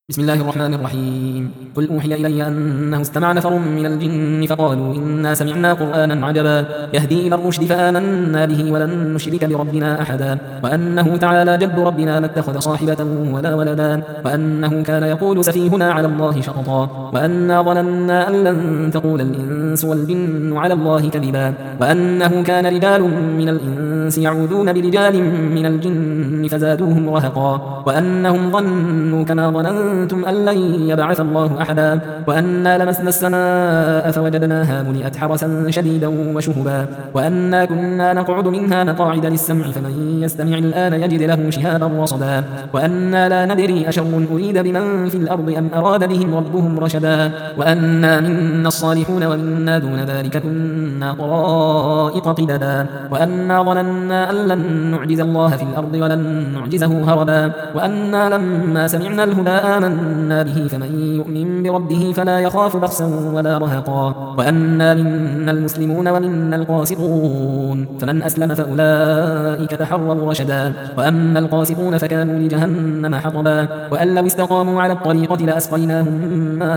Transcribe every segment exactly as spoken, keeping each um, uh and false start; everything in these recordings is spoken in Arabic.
بسم الله الرحمن الرحيم. قل أوحي إلي أنه استمع نفر من الجن فقالوا إنا سمعنا قرآنا عجبا يهدي إلى الرشد فآمنا به ولن نشرك بربنا أحدا وأنه تعالى جد ربنا ما اتخذ صاحبة ولا ولدا وأنه كان يقول سفيهنا على الله شططا وأنا ظننا أن لن تقول الإنس والجن على الله كذبا وأنه كان رجال من الإنس يعوذون برجال من الجن فزادوهم رهقا وأنهم ظنوا كما ظننتم أن لن يبعث الله أحدا وأنا لمسنا السماء فوجدناها ملئت حرسا شديدا وشهبا وأنا كنا نقعد منها مقاعد للسمع فمن يستمع الآن يجد له شهابا رصدا وأنا لا ندري أشر أريد بمن في الأرض أم أراد بهم ربهم رشدا وأنا منا الصالحون ومنا دون ذلك كنا طرائق قددا وأنا ظننا أن لن نعجز الله في الأرض ولن نعجزه هربا وأنا لما سمعنا الهدى آمنا به فمن يؤمن بربه فلا يخاف بخسا ولا رهقا وأنا منا المسلمون ومنا القاسطون فمن أسلم فأولئك تحروا رشدا وأما القاسطون فكانوا لجهنم حطبا وأن لو استقاموا على الطريقة لأسقيناهم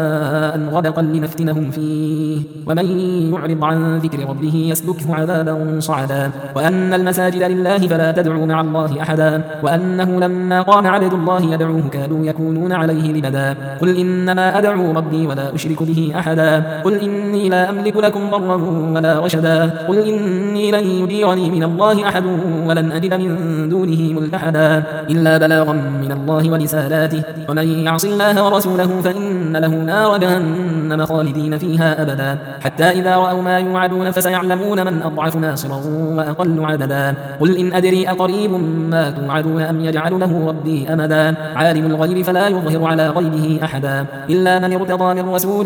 ماء غدقا لنفتنهم فيه ومن يعرض عن ذكر ربه يسلكه عذابا صعدا وأن المساجد لله فلا تدعوا مع الله أحدا وأنه لما قام عبد الله يدعوه كادوا يكونون عليه لبدا قل إنما أدعو ربي ولا أشرك به أحدا قل إني لا أملك لكم ضرا ولا رشدا قل إني لن يجيرني من الله أحد ولن أجد من دونه ملتحدا إلا بلاغا من الله ورسالاته ومن يعص الله ورسوله فإن له نار جهنم خالدين فيها أبدا حتى إذا رأوا ما يوعدون فسيعلمون من أضعف ناصرا وأقل عددا قل إن أدري أقريب ما توعدون أم يجعل له ربي أمدا عالم الغيب فلا يظهر على غيبه أحدا إلا من ارتضى من رسول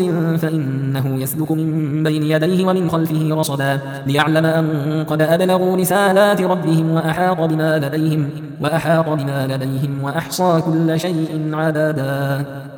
فإنه يسلك من بين يديه ومن خلفه رصدا ليعلم أن قد أبلغوا رسالات ربهم وأحاط بما لديهم وأحاط بما لديهم وأحصى كل شيء عددا.